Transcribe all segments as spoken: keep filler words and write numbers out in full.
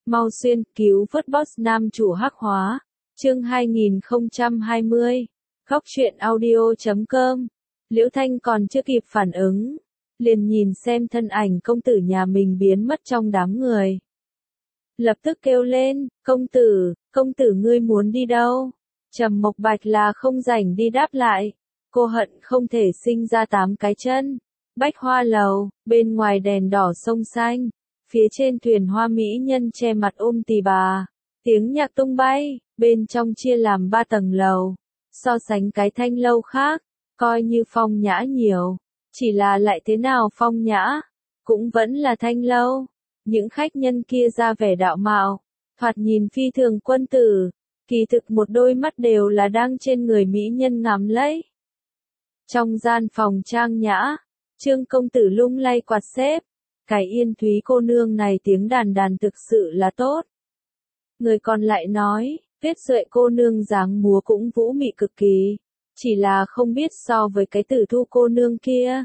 Mau xuyên, cứu vớt boss nam chủ hắc hóa. Chương hai nghìn không trăm hai mươi. Góc truyện audio chấm com. Liễu Thanh còn chưa kịp phản ứng, liền nhìn xem thân ảnh công tử nhà mình biến mất trong đám người. Lập tức kêu lên, công tử, công tử ngươi muốn đi đâu? Trầm Mộc Bạch là không rảnh đi đáp lại. Cô hận không thể sinh ra tám cái chân. Bách Hoa Lầu, bên ngoài đèn đỏ sông xanh, phía trên thuyền hoa mỹ nhân che mặt ôm tỳ bà. Tiếng nhạc tung bay, bên trong chia làm ba tầng lầu. So sánh cái thanh lâu khác, coi như phong nhã nhiều. Chỉ là lại thế nào phong nhã, cũng vẫn là thanh lâu. Những khách nhân kia ra vẻ đạo mạo, thoạt nhìn phi thường quân tử, kỳ thực một đôi mắt đều là đang trên người mỹ nhân ngắm lấy. Trong gian phòng trang nhã, Trương công tử lung lay quạt xếp, cái Yên Thúy cô nương này tiếng đàn đàn thực sự là tốt. Người còn lại nói, Tuyết Duệ cô nương dáng múa cũng vũ mị cực kỳ, chỉ là không biết so với cái Tử Thu cô nương kia,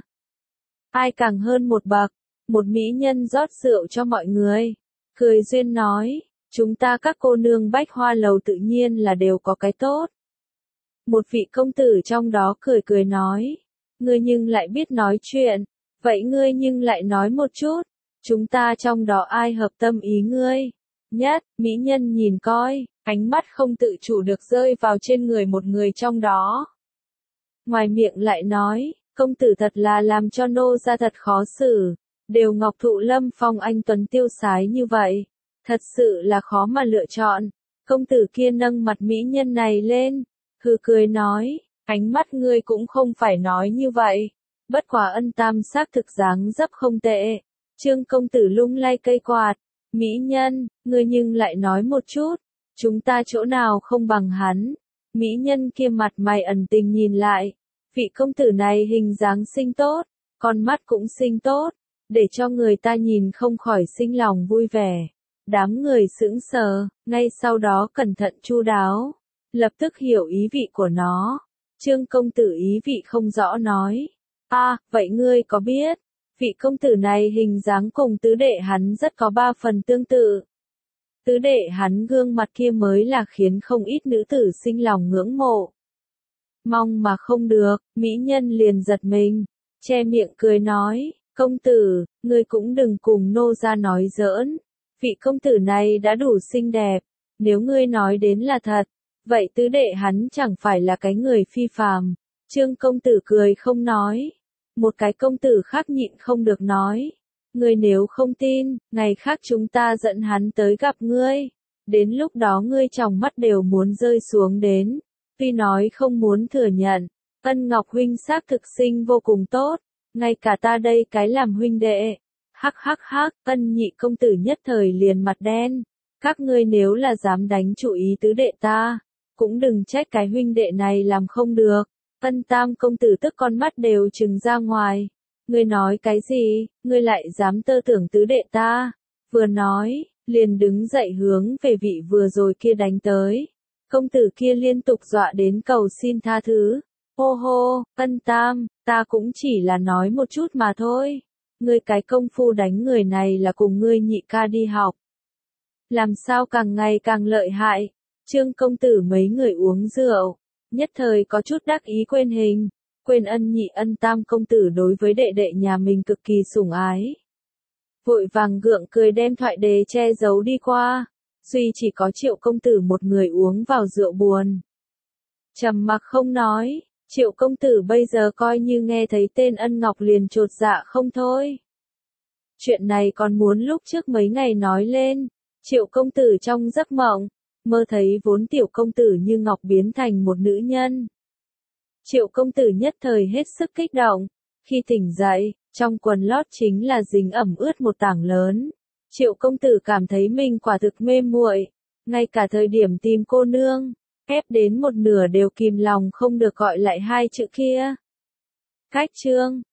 ai càng hơn một bậc. Một mỹ nhân rót rượu cho mọi người, cười duyên nói, chúng ta các cô nương Bách Hoa Lầu tự nhiên là đều có cái tốt. Một vị công tử trong đó cười cười nói, ngươi nhưng lại biết nói chuyện, vậy ngươi nhưng lại nói một chút, chúng ta trong đó ai hợp tâm ý ngươi nhất? Mỹ nhân nhìn coi, ánh mắt không tự chủ được rơi vào trên người một người trong đó. Ngoài miệng lại nói, công tử thật là làm cho nô gia thật khó xử. Đều ngọc thụ lâm phong anh tuấn tiêu sái như vậy, thật sự là khó mà lựa chọn. Công tử kia nâng mặt mỹ nhân này lên, hừ cười nói, ánh mắt ngươi cũng không phải nói như vậy. Bất quả Ân Tam xác thực dáng dấp không tệ. Trương công tử lung lay cây quạt, mỹ nhân, ngươi nhưng lại nói một chút, chúng ta chỗ nào không bằng hắn? Mỹ nhân kia mặt mày ẩn tình nhìn lại, vị công tử này hình dáng xinh tốt, con mắt cũng xinh tốt, để cho người ta nhìn không khỏi sinh lòng vui vẻ. Đám người sững sờ, ngay sau đó cẩn thận chu đáo, lập tức hiểu ý vị của nó. Trương công tử ý vị không rõ nói, a, à, vậy ngươi có biết, vị công tử này hình dáng cùng tứ đệ hắn rất có ba phần tương tự. Tứ đệ hắn gương mặt kia mới là khiến không ít nữ tử sinh lòng ngưỡng mộ. Mong mà không được, mỹ nhân liền giật mình, che miệng cười nói, công tử, ngươi cũng đừng cùng nô gia nói giỡn, vị công tử này đã đủ xinh đẹp, nếu ngươi nói đến là thật, vậy tứ đệ hắn chẳng phải là cái người phi phàm. Trương công tử cười không nói, một cái công tử khác nhịn không được nói, ngươi nếu không tin, ngày khác chúng ta dẫn hắn tới gặp ngươi, đến lúc đó ngươi tròng mắt đều muốn rơi xuống đến. Tuy nói không muốn thừa nhận, Ân Ngọc huynh xác thực sinh vô cùng tốt. Ngay cả ta đây cái làm huynh đệ. Hắc hắc hắc, Ân nhị công tử nhất thời liền mặt đen. Các ngươi nếu là dám đánh chủ ý tứ đệ ta, cũng đừng trách cái huynh đệ này làm không được. Ân tam công tử tức con mắt đều trừng ra ngoài. Ngươi nói cái gì, ngươi lại dám tơ tưởng tứ đệ ta? Vừa nói, liền đứng dậy hướng về vị vừa rồi kia đánh tới. Công tử kia liên tục dọa đến cầu xin tha thứ. Hô hô, Ân tam, ta cũng chỉ là nói một chút mà thôi. Ngươi cái công phu đánh người này là cùng ngươi nhị ca đi học. Làm sao càng ngày càng lợi hại. Trương công tử mấy người uống rượu, nhất thời có chút đắc ý quên hình, quên ân nhị Ân tam công tử đối với đệ đệ nhà mình cực kỳ sủng ái. Vội vàng gượng cười đem thoại đề che giấu đi qua, duy chỉ có Triệu công tử một người uống vào rượu buồn. Trầm mặc không nói. Triệu công tử bây giờ coi như nghe thấy tên Ân Ngọc liền chột dạ không thôi. Chuyện này còn muốn lúc trước mấy ngày nói lên. Triệu công tử trong giấc mộng, mơ thấy vốn tiểu công tử như ngọc biến thành một nữ nhân. Triệu công tử nhất thời hết sức kích động. Khi tỉnh dậy, trong quần lót chính là dính ẩm ướt một tảng lớn. Triệu công tử cảm thấy mình quả thực mê muội, ngay cả thời điểm tìm cô nương, ép đến một nửa đều kìm lòng không được gọi lại hai chữ kia. Cách Trương,